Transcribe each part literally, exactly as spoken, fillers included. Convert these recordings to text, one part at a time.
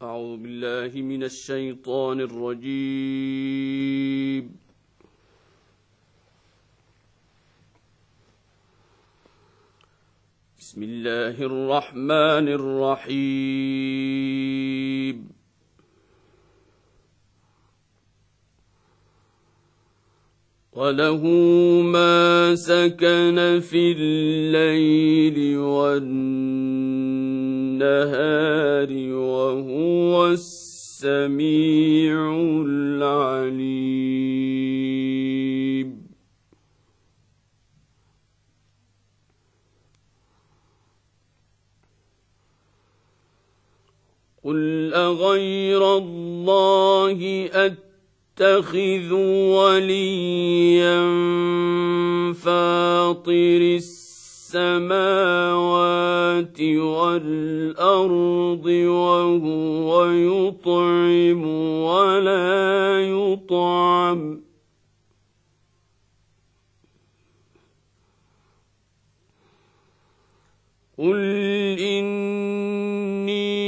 أعوذ بالله من الشيطان الرجيم. بسم الله الرحمن الرحيم. وله ما سكن في الليل والنهار وهو السميع العليم. قل أغير الله أتخذ وليا فاطر السماوات والأرض وهو يطعم ولا يطعم قل إني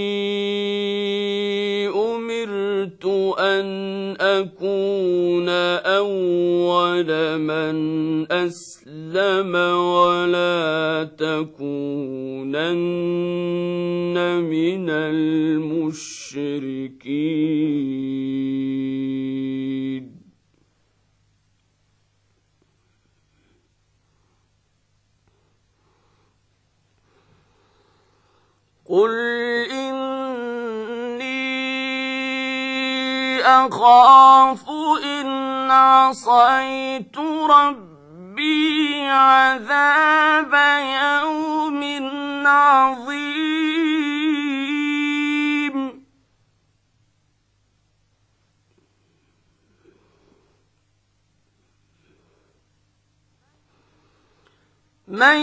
أمرت أن أكون أول من أسلم ولا تكونن من المشركين. قل أخاف إن عصيت ربي عذاب يوم عظيم. من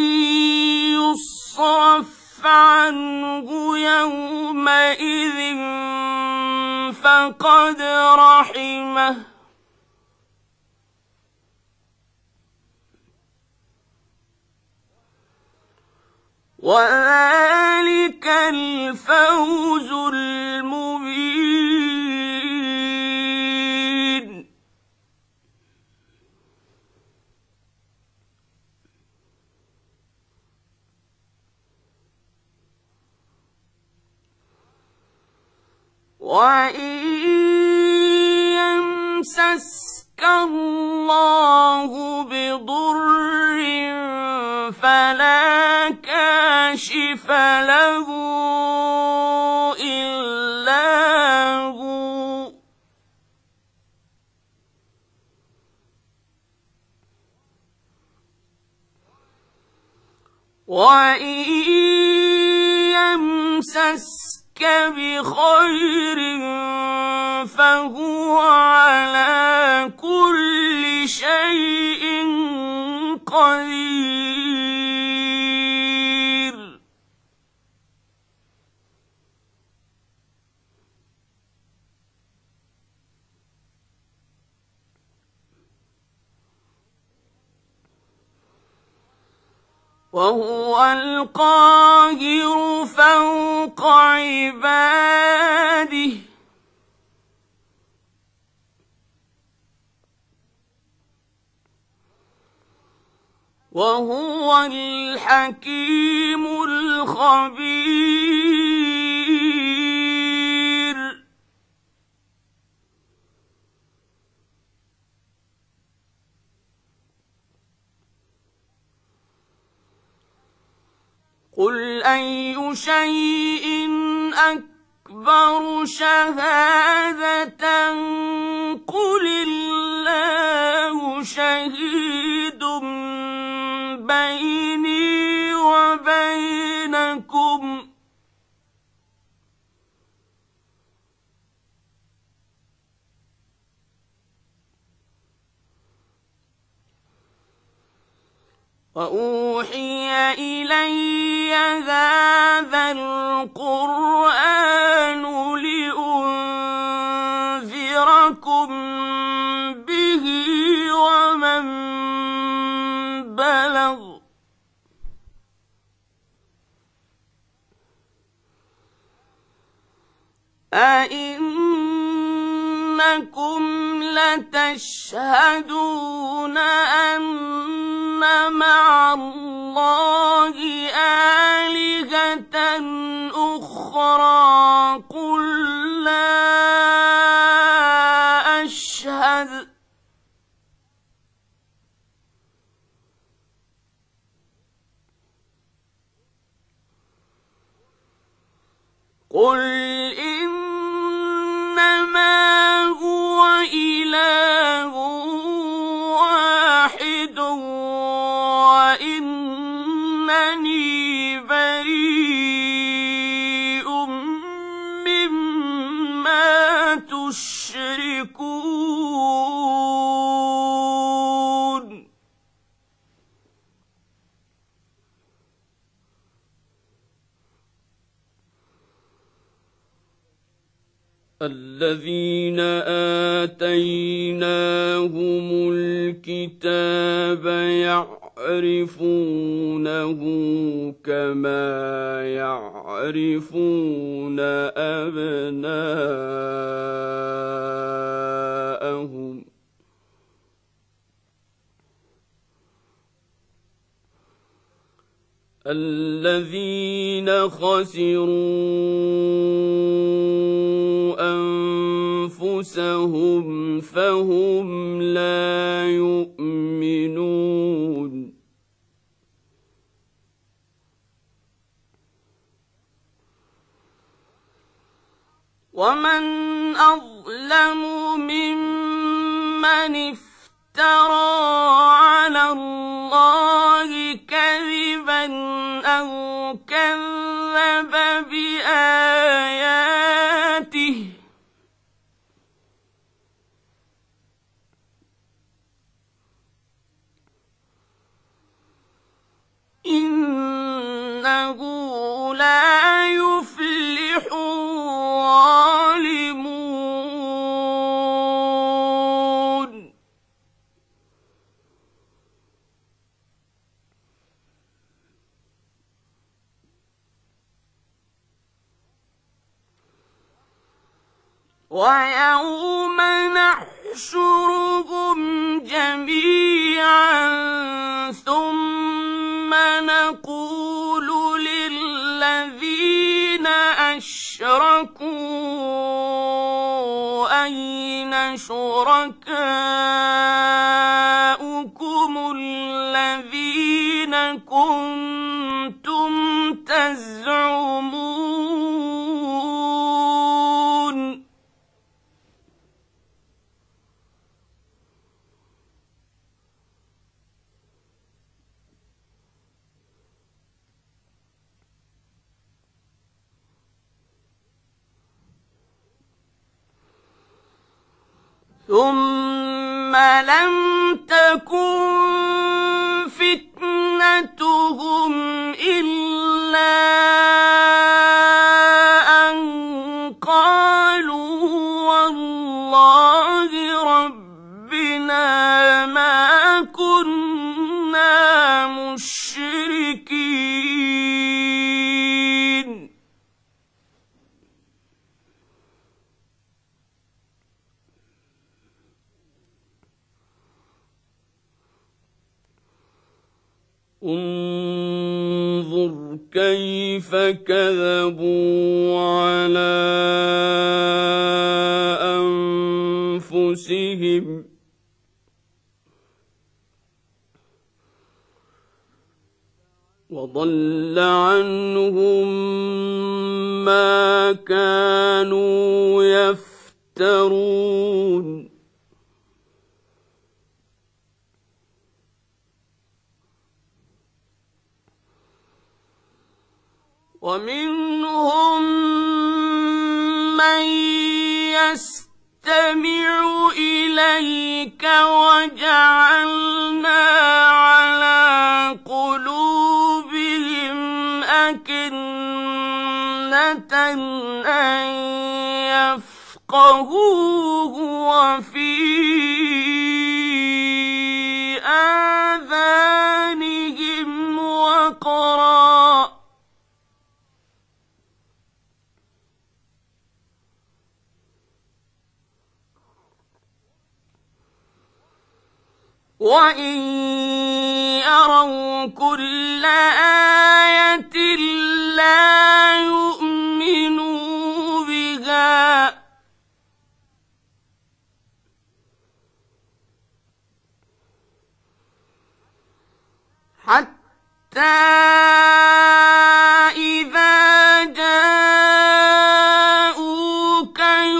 يصرف عنه يومئذ فقد رحمه وذلك الفوز المبين. وإن يمسسك الله بضر فلا كاشف له إلا هو وإن يمسسك بخير فهو على كل شيء قدير. وهو القاهر فوق عباده وهو الحكيم الخبير. قل أي شيء أكبر شهادة قل الله شهيد بيني وبينكم وأوحي إلي هذا القرآن لأنذركم به ومن بلغ أئنكم لتشهدون أن مع الله آلهة أخرى قل لا أشهد قل إنما هو إله واحد وإنني بريء مما تشركون الذين آتيناهم الكتاب يعرفونه كما يعرفون أبناءهم الذين خسروا أنفسهم فهم لا يؤمنون ومن أظلم ممن افترى على الله كذبا أو كذب بآياته إنه لا يفلح الظالمون ويوم نحشرهم جميعا ثم نقول للذين أشركوا أين شركاؤكم الذين كنتم تزعمون ثم لم تكن فتنتهم إلا أن قالوا والله ربنا ما كنا مشركين انظر كيف كذبوا على أنفسهم وضل عنهم ما كانوا يفترون ومنهم من يستمع إليك وجعلنا على قلوبهم أكنة أن يفقهوه وفي آذانهم وقرا وإن يروا كل آية لا يؤمنوا بها حتى إذا جاءوك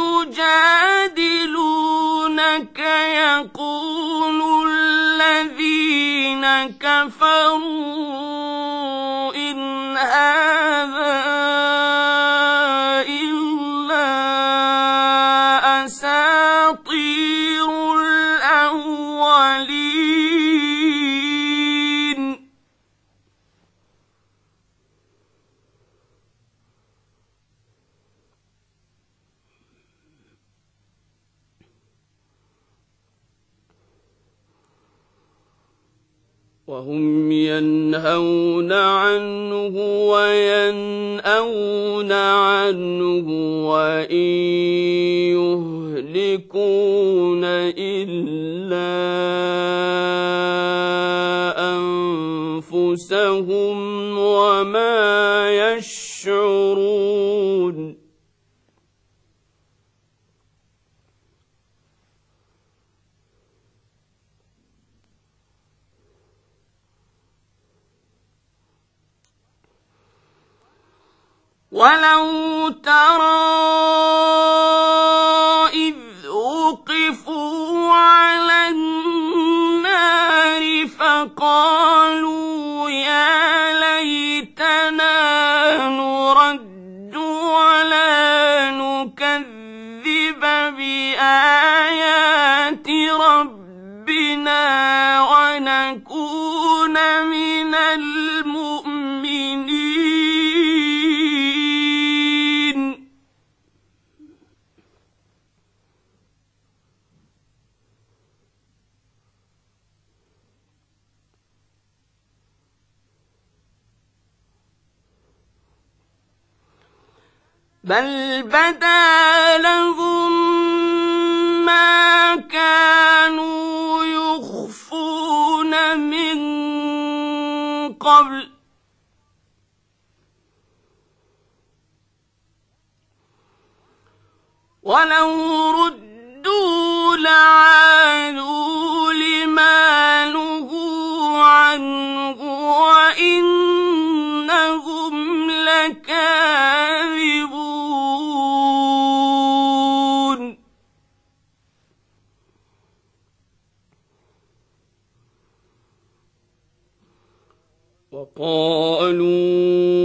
يجادلونك يقول الذين كفروا إن هذا إلا أساطير الأولين وهم ينهون عنه وينأون عنه وإن يهلكون إلا أنفسهم وما يشعرون ولو ترى إذ وقفوا على النار فقالوا يا ليتنا نرد ولا نكذب بآيات ربنا ونكون من المؤمنين بل بدا لهم ما كانوا يخفون من قبل ولو ردوا لعادوا لما نهوا عنه وإنهم لكاذبون وقالوا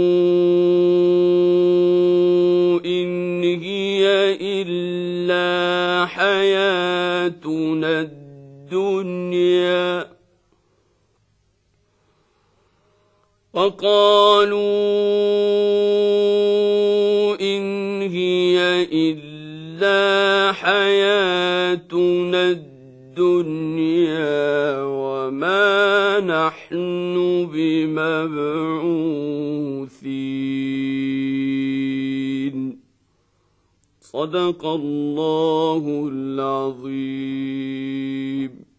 إن هي إلا حياتنا الدنيا وقالوا إن هي إلا حياتنا الدنيا وما نحن بمبعوثين صدق الله العظيم.